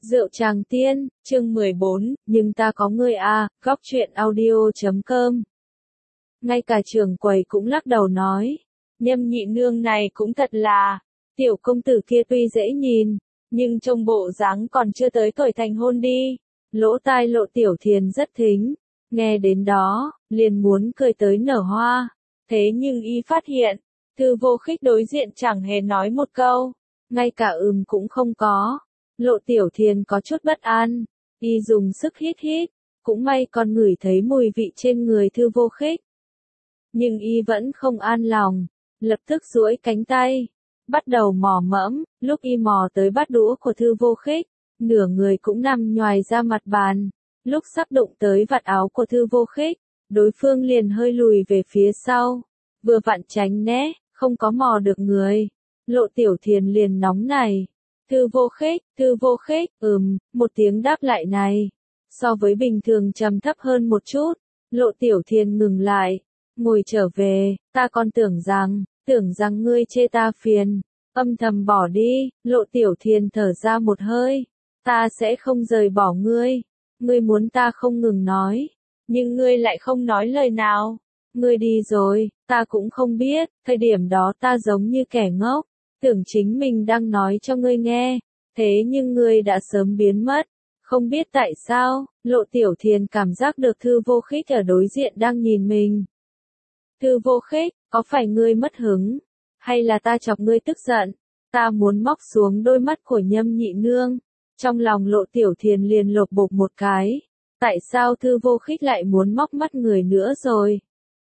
Rượu Tràng Tiên, chương 14, nhưng ta có ngươi à, góc truyện audio.com. Ngay cả trưởng quầy cũng lắc đầu nói, Nhâm nhị nương này cũng thật là, tiểu công tử kia tuy dễ nhìn, nhưng trông bộ dáng còn chưa tới tuổi thành hôn đi. Lỗ tai Lộ Tiểu Thiền rất thính, nghe đến đó, liền muốn cười tới nở hoa. Thế nhưng y phát hiện, Thư Vô Khích đối diện chẳng hề nói một câu, ngay cả cũng không có. Lộ Tiểu Thiền có chút bất an, y dùng sức hít hít, cũng may còn ngửi thấy mùi vị trên người Thư Vô Khích. Nhưng y vẫn không an lòng, lập tức duỗi cánh tay, bắt đầu mò mẫm. Lúc y mò tới bát đũa của Thư Vô Khích, nửa người cũng nằm nhoài ra mặt bàn. Lúc sắp đụng tới vạt áo của Thư Vô Khích, đối phương liền hơi lùi về phía sau, vừa vặn tránh né, không có mò được người. Lộ Tiểu Thiền liền nóng này. Thư Vô Khích, một tiếng đáp lại này, so với bình thường trầm thấp hơn một chút. Lộ Tiểu Thiền ngừng lại, ngồi trở về, ta còn tưởng rằng ngươi chê ta phiền, âm thầm bỏ đi. Lộ Tiểu Thiền thở ra một hơi, ta sẽ không rời bỏ ngươi, ngươi muốn ta không ngừng nói, nhưng ngươi lại không nói lời nào. Ngươi đi rồi, ta cũng không biết, thời điểm đó ta giống như kẻ ngốc, tưởng chính mình đang nói cho ngươi nghe, thế nhưng ngươi đã sớm biến mất, không biết tại sao. Lộ Tiểu Thiền cảm giác được Thư Vô Khích ở đối diện đang nhìn mình. Thư Vô Khích, có phải ngươi mất hứng, hay là ta chọc ngươi tức giận? Ta muốn móc xuống đôi mắt của Nhâm nhị nương. Trong lòng Lộ Tiểu Thiền liền lột bột một cái, tại sao Thư Vô Khích lại muốn móc mắt người nữa rồi?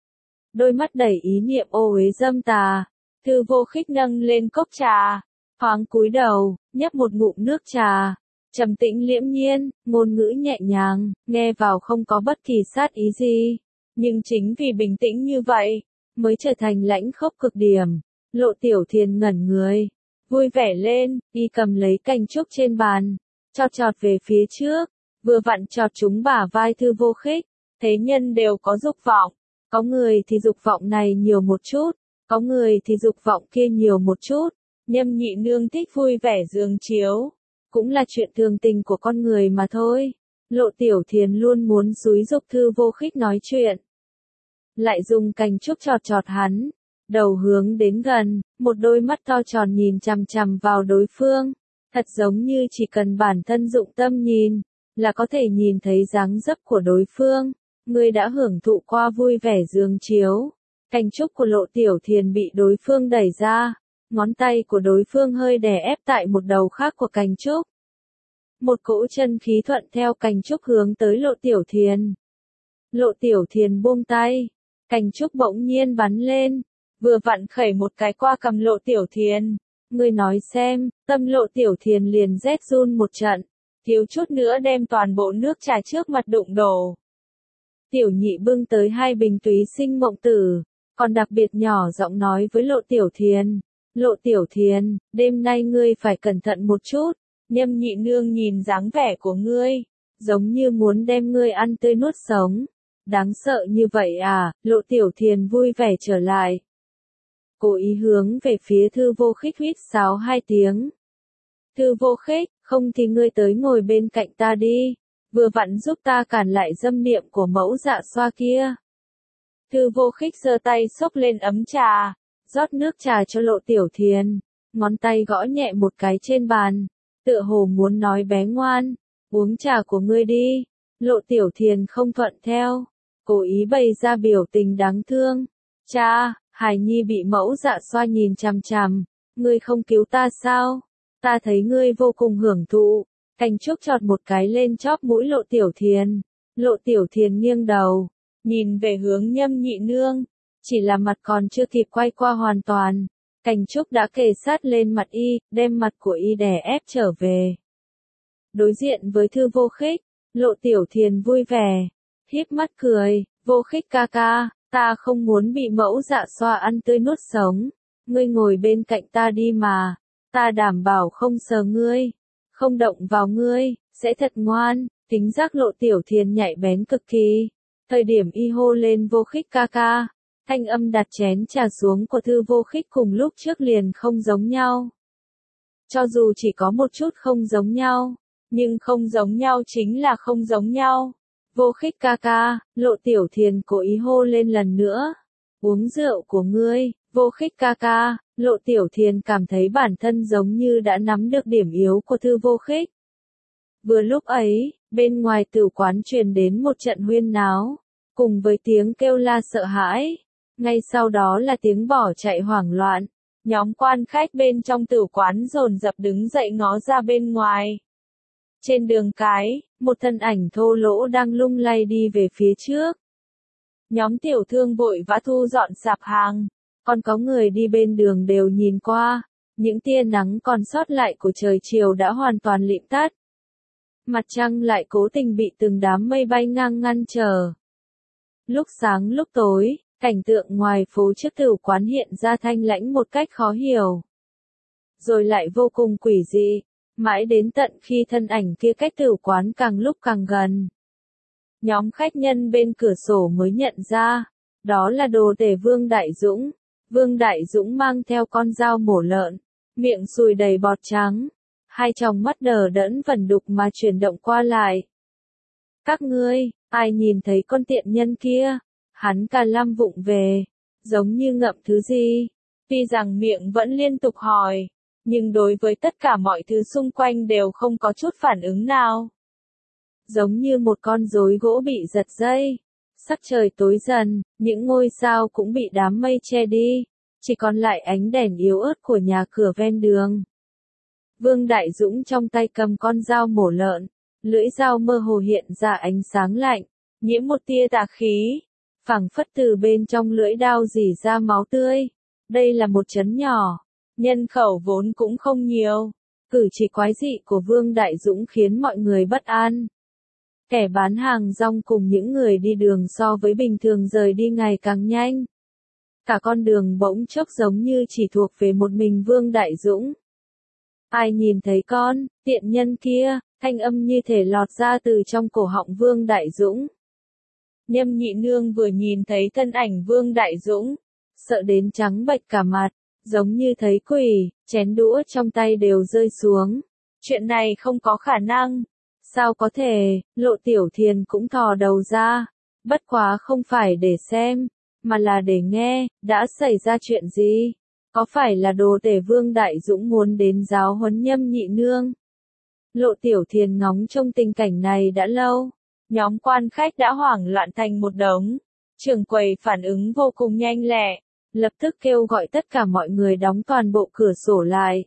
Đôi mắt đầy ý niệm ô uế dâm tà. Thư Vô Khích nâng lên cốc trà, thoáng cúi đầu, nhấp một ngụm nước trà, trầm tĩnh liễm nhiên, ngôn ngữ nhẹ nhàng, nghe vào không có bất kỳ sát ý gì. Nhưng chính vì bình tĩnh như vậy, mới trở thành lãnh khốc cực điểm. Lộ Tiểu Thiền ngẩn người, vui vẻ lên, y cầm lấy cành trúc trên bàn, chọt về phía trước, vừa vặn chọt trúng bả vai Thư Vô Khích. Thế nhân đều có dục vọng, có người thì dục vọng này nhiều một chút, có người thì dục vọng kia nhiều một chút. Nhâm nhị nương thích vui vẻ giường chiếu, cũng là chuyện thường tình của con người mà thôi. Lộ Tiểu Thiền luôn muốn xúi giục Thư Vô Khích nói chuyện, lại dùng cành trúc chọt hắn, đầu hướng đến gần, một đôi mắt to tròn nhìn chằm chằm vào đối phương, thật giống như chỉ cần bản thân dụng tâm nhìn, là có thể nhìn thấy dáng dấp của đối phương. Ngươi đã hưởng thụ qua vui vẻ giường chiếu. Cành trúc của Lộ Tiểu Thiền bị đối phương đẩy ra, ngón tay của đối phương hơi đè ép tại một đầu khác của cành trúc. Một cỗ chân khí thuận theo cành trúc hướng tới Lộ Tiểu Thiền. Lộ Tiểu Thiền buông tay, cành trúc bỗng nhiên bắn lên, vừa vặn khẩy một cái qua cầm Lộ Tiểu Thiền. Ngươi nói xem, tâm Lộ Tiểu Thiền liền rét run một trận, thiếu chút nữa đem toàn bộ nước trà trước mặt đụng đổ. Tiểu nhị bưng tới 2 bình túy sinh mộng tử, còn đặc biệt nhỏ giọng nói với Lộ Tiểu Thiền. Lộ Tiểu Thiền, đêm nay ngươi phải cẩn thận một chút, Nhâm nhị nương nhìn dáng vẻ của ngươi, giống như muốn đem ngươi ăn tươi nuốt sống. Đáng sợ như vậy à? Lộ Tiểu Thiền vui vẻ trở lại, cố ý hướng về phía Thư Vô Khích huýt sáo 2 tiếng. Thư Vô Khích, không thì ngươi tới ngồi bên cạnh ta đi, vừa vặn giúp ta cản lại dâm niệm của mẫu Dạ Xoa kia. Thư Vô Khích giơ tay xốc lên ấm trà, rót nước trà cho Lộ Tiểu Thiền, ngón tay gõ nhẹ một cái trên bàn, tựa hồ muốn nói bé ngoan, uống trà của ngươi đi. Lộ Tiểu Thiền không thuận theo, cố ý bày ra biểu tình đáng thương. Cha, hài nhi bị mẫu Dạ Xoa nhìn chằm chằm, ngươi không cứu ta sao? Ta thấy ngươi vô cùng hưởng thụ. Cành trúc chọt một cái lên chóp mũi Lộ Tiểu Thiền. Lộ Tiểu Thiền nghiêng đầu, nhìn về hướng Nhâm nhị nương, chỉ là mặt còn chưa kịp quay qua hoàn toàn, cành trúc đã kề sát lên mặt y, đem mặt của y đè ép trở về. Đối diện với Thư Vô Khích, Lộ Tiểu Thiền vui vẻ, híp mắt cười, Vô Khích ca ca, ta không muốn bị mẫu Dạ Xoa ăn tươi nuốt sống, ngươi ngồi bên cạnh ta đi mà, ta đảm bảo không sờ ngươi, không động vào ngươi, sẽ thật ngoan. Tính giác Lộ Tiểu Thiền nhạy bén cực kỳ, thời điểm y hô lên Vô Khích ca ca, thanh âm đặt chén trà xuống của Thư Vô Khích cùng lúc trước liền không giống nhau. Cho dù chỉ có một chút không giống nhau, Nhưng không giống nhau chính là không giống nhau. Vô Khích ca ca, Lộ Tiểu Thiền cố ý hô lên lần nữa. Uống rượu của ngươi, Vô Khích ca ca, Lộ Tiểu Thiền cảm thấy bản thân giống như đã nắm được điểm yếu của Thư Vô Khích. Vừa lúc ấy, bên ngoài tử quán truyền đến một trận huyên náo, cùng với tiếng kêu la sợ hãi. Ngay sau đó là tiếng bỏ chạy hoảng loạn. Nhóm quan khách bên trong tử quán dồn dập đứng dậy ngó ra bên ngoài. Trên đường cái, một thân ảnh thô lỗ đang lung lay đi về phía trước. Nhóm tiểu thương vội vã thu dọn sạp hàng, còn có người đi bên đường đều nhìn qua, những tia nắng còn sót lại của trời chiều đã hoàn toàn lịm tắt. Mặt trăng lại cố tình bị từng đám mây bay ngang ngăn trở. Lúc sáng lúc tối, cảnh tượng ngoài phố trước tử quán hiện ra thanh lãnh một cách khó hiểu. Rồi lại vô cùng quỷ dị, mãi đến tận khi thân ảnh kia cách tử quán càng lúc càng gần. Nhóm khách nhân bên cửa sổ mới nhận ra, đó là đồ tể Vương Đại Dũng. Vương Đại Dũng mang theo con dao mổ lợn, miệng sùi đầy bọt trắng, hai tròng mắt đờ đẫn vẩn đục mà chuyển động qua lại. Các ngươi, ai nhìn thấy con tiện nhân kia? Hắn cả lăm vụng về, giống như ngậm thứ gì. Tuy rằng miệng vẫn liên tục hỏi, nhưng đối với tất cả mọi thứ xung quanh đều không có chút phản ứng nào. Giống như một con rối gỗ bị giật dây. Sắc trời tối dần, những ngôi sao cũng bị đám mây che đi, chỉ còn lại ánh đèn yếu ớt của nhà cửa ven đường. Vương Đại Dũng trong tay cầm con dao mổ lợn, lưỡi dao mơ hồ hiện ra ánh sáng lạnh, nhiễm một tia tà khí, phảng phất từ bên trong lưỡi dao rỉ ra máu tươi. Đây là một trấn nhỏ, nhân khẩu vốn cũng không nhiều, cử chỉ quái dị của Vương Đại Dũng khiến mọi người bất an. Kẻ bán hàng rong cùng những người đi đường so với bình thường rời đi ngày càng nhanh. Cả con đường bỗng chốc giống như chỉ thuộc về một mình Vương Đại Dũng. Ai nhìn thấy con, tiện nhân kia, thanh âm như thể lọt ra từ trong cổ họng Vương Đại Dũng. Nhâm Nhị Nương vừa nhìn thấy thân ảnh Vương Đại Dũng, sợ đến trắng bệch cả mặt, giống như thấy quỷ, chén đũa trong tay đều rơi xuống. Chuyện này không có khả năng. Sao có thể, Lộ Tiểu Thiền cũng thò đầu ra, bất quá không phải để xem, mà là để nghe, đã xảy ra chuyện gì? Có phải là đồ tể Vương Đại Dũng muốn đến giáo huấn Nhâm Nhị Nương? Lộ Tiểu Thiền ngóng trông tình cảnh này đã lâu, nhóm quan khách đã hoảng loạn thành một đống, trưởng quầy phản ứng vô cùng nhanh lẹ, lập tức kêu gọi tất cả mọi người đóng toàn bộ cửa sổ lại.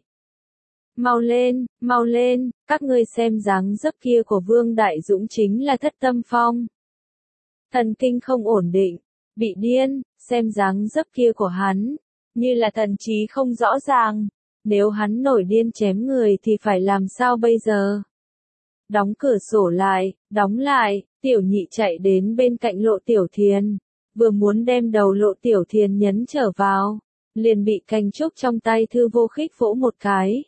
Mau lên, các ngươi xem dáng dấp kia của Vương Đại Dũng chính là Thất Tâm Phong. Thần kinh không ổn định, bị điên, xem dáng dấp kia của hắn, như là thần trí không rõ ràng, nếu hắn nổi điên chém người thì phải làm sao bây giờ? Đóng cửa sổ lại, đóng lại, Tiểu Nhị chạy đến bên cạnh Lộ Tiểu Thiền, vừa muốn đem đầu Lộ Tiểu Thiền nhấn trở vào, liền bị cành trúc trong tay Thư Vô Khích vỗ một cái.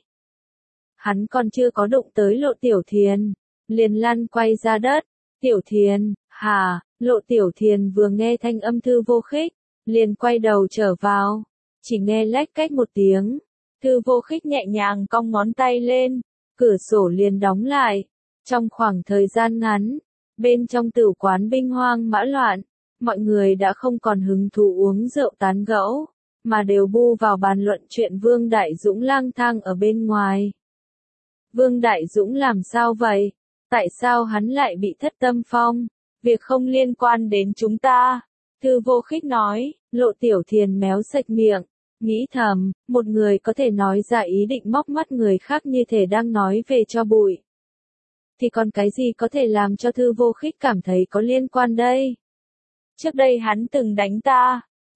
Hắn còn chưa có đụng tới Lộ Tiểu Thiền, liền lăn quay ra đất. Tiểu Thiền, hả? Lộ Tiểu Thiền vừa nghe thanh âm Thư Vô Khích, liền quay đầu trở vào, chỉ nghe lách cách một tiếng, Thư Vô Khích nhẹ nhàng cong ngón tay lên, cửa sổ liền đóng lại. Trong khoảng thời gian ngắn, bên trong tử quán binh hoang mã loạn, mọi người đã không còn hứng thú uống rượu tán gẫu, mà đều bu vào bàn luận chuyện Vương Đại Dũng lang thang ở bên ngoài. Vương Đại Dũng làm sao vậy? Tại sao hắn lại bị Thất Tâm Phong? Việc không liên quan đến chúng ta. Thư Vô Khích nói. Lộ Tiểu Thiền méo sạch miệng, nghĩ thầm, một người có thể nói ra ý định móc mắt người khác như thể đang nói về cho bụi. Thì còn cái gì có thể làm cho Thư Vô Khích cảm thấy có liên quan đây? Trước đây hắn từng đánh ta.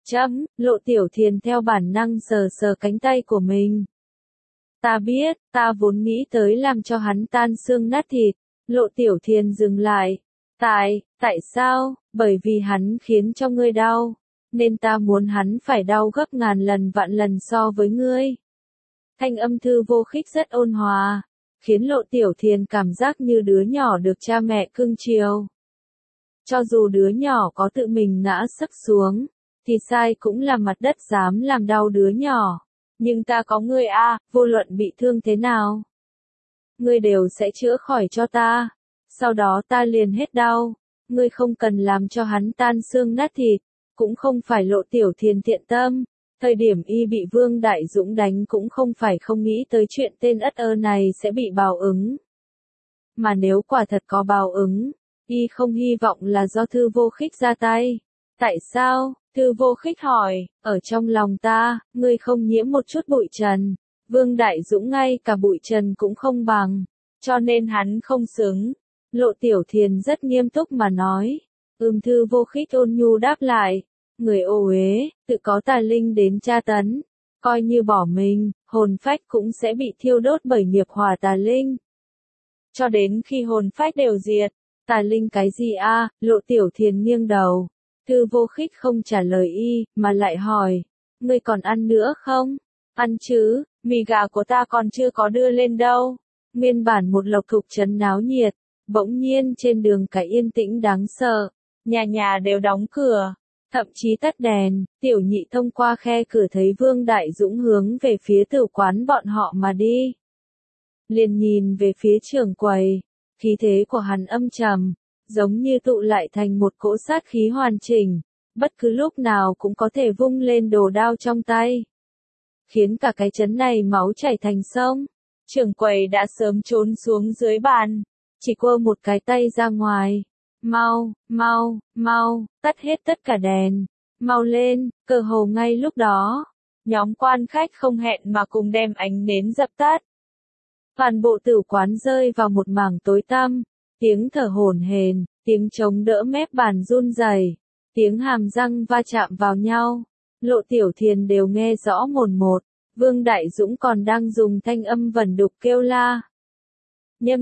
Lộ Tiểu Thiền theo bản năng sờ sờ cánh tay của mình. Ta biết, ta vốn nghĩ tới làm cho hắn tan xương nát thịt. Lộ Tiểu Thiền dừng lại. Tại sao? Bởi vì hắn khiến cho ngươi đau, nên ta muốn hắn phải đau gấp ngàn lần vạn lần so với ngươi. Thanh âm Thư Vô Khích rất ôn hòa, khiến Lộ Tiểu Thiền cảm giác như đứa nhỏ được cha mẹ cưng chiều. Cho dù đứa nhỏ có tự mình ngã sấp xuống, thì sai cũng là mặt đất dám làm đau đứa nhỏ. Nhưng ta có ngươi a, vô luận bị thương thế nào, ngươi đều sẽ chữa khỏi cho ta. Sau đó ta liền hết đau. Ngươi không cần làm cho hắn tan xương nát thịt, cũng không phải Lộ Tiểu Thiền thiện tâm. Thời điểm y bị Vương Đại Dũng đánh cũng không phải không nghĩ tới chuyện tên ất ơ này sẽ bị báo ứng. Mà nếu quả thật có báo ứng, y không hy vọng là do Thư Vô Khích ra tay. Tại sao? Thư Vô Khích hỏi, ở trong lòng ta, ngươi không nhiễm một chút bụi trần. Vương Đại Dũng ngay cả bụi trần cũng không bằng, cho nên hắn không xứng. Lộ Tiểu Thiền rất nghiêm túc mà nói. Thư Vô Khích ôn nhu đáp lại. Người ô uế, tự có tà linh đến tra tấn. Coi như bỏ mình, hồn phách cũng sẽ bị thiêu đốt bởi nghiệp hỏa tà linh. Cho đến khi hồn phách đều diệt. Tà linh cái gì a? Lộ Tiểu Thiền nghiêng đầu. Thư Vô Khích không trả lời y, mà lại hỏi. Ngươi còn ăn nữa không? Ăn chứ, mì gà của ta còn chưa có đưa lên đâu. Nguyên bản một Lộc Thục trấn náo nhiệt. Bỗng nhiên trên đường cái yên tĩnh đáng sợ. Nhà nhà đều đóng cửa. Thậm chí tắt đèn, Tiểu Nhị thông qua khe cửa thấy Vương Đại Dũng hướng về phía tử quán bọn họ mà đi. Liền nhìn về phía trưởng quầy, khí thế của hắn âm trầm, giống như tụ lại thành một cỗ sát khí hoàn chỉnh, bất cứ lúc nào cũng có thể vung lên đồ đao trong tay. Khiến cả cái trấn này máu chảy thành sông. Trưởng quầy đã sớm trốn xuống dưới bàn, chỉ quơ một cái tay ra ngoài. Mau, mau, mau, tắt hết tất cả đèn. Mau lên, cơ hồ ngay lúc đó. Nhóm quan khách không hẹn mà cùng đem ánh nến dập tắt. Toàn bộ tử quán rơi vào một mảng tối tăm. Tiếng thở hổn hển, tiếng chống đỡ mép bàn run rẩy, tiếng hàm răng va chạm vào nhau. Lộ Tiểu Thiền đều nghe rõ mồn một. Vương Đại Dũng còn đang dùng thanh âm vẩn đục kêu la. Nhâm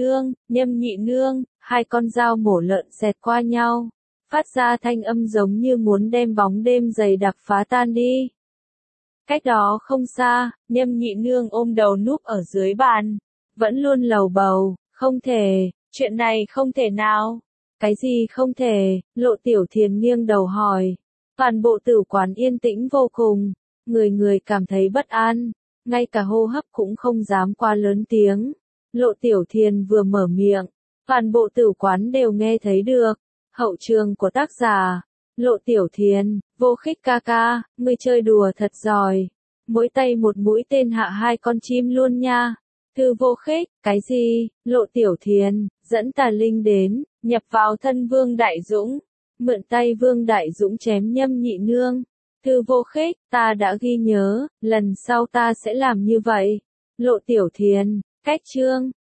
nhị nương, hai con dao mổ lợn xẹt qua nhau, phát ra thanh âm giống như muốn đem bóng đêm dày đặc phá tan đi. Cách đó không xa, Nhâm nhị nương ôm đầu núp ở dưới bàn, vẫn luôn lầu bầu, không thể, chuyện này không thể nào. Cái gì không thể? Lộ Tiểu Thiền nghiêng đầu hỏi. Toàn bộ tử quán yên tĩnh vô cùng, người người cảm thấy bất an, ngay cả hô hấp cũng không dám quá lớn tiếng. Lộ Tiểu Thiền vừa mở miệng, toàn bộ tử quán đều nghe thấy được. Hậu trường của tác giả, Lộ Tiểu Thiền, Vô Khích ca ca, ngươi chơi đùa thật giỏi. Mỗi tay một mũi tên hạ hai con chim luôn nha. Thư Vô Khích, cái gì? Lộ Tiểu Thiền, dẫn tà linh đến, nhập vào thân Vương Đại Dũng. Mượn tay Vương Đại Dũng chém Nhâm nhị nương. Thư Vô Khích, ta đã ghi nhớ, lần sau ta sẽ làm như vậy. Lộ Tiểu Thiền, cách chương.